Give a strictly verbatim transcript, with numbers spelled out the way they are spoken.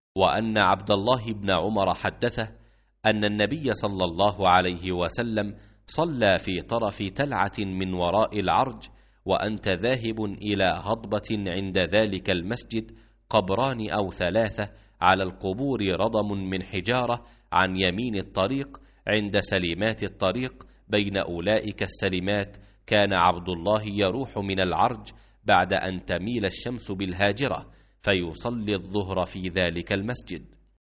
وأن عبد الله بن عمر حدثه أن النبي صلى الله عليه وسلم صلى في طرف تلعة من وراء العرج وأنت ذاهب إلى هضبة عند ذلك المسجد قبران أو ثلاثة على القبور رضم من حجارة عن يمين الطريق عند سلمات الطريق بين أولئك السلمات كان عبد الله يروح من العرج بعد أن تميل الشمس بالهاجرة فيصلي الظهر في ذلك المسجد.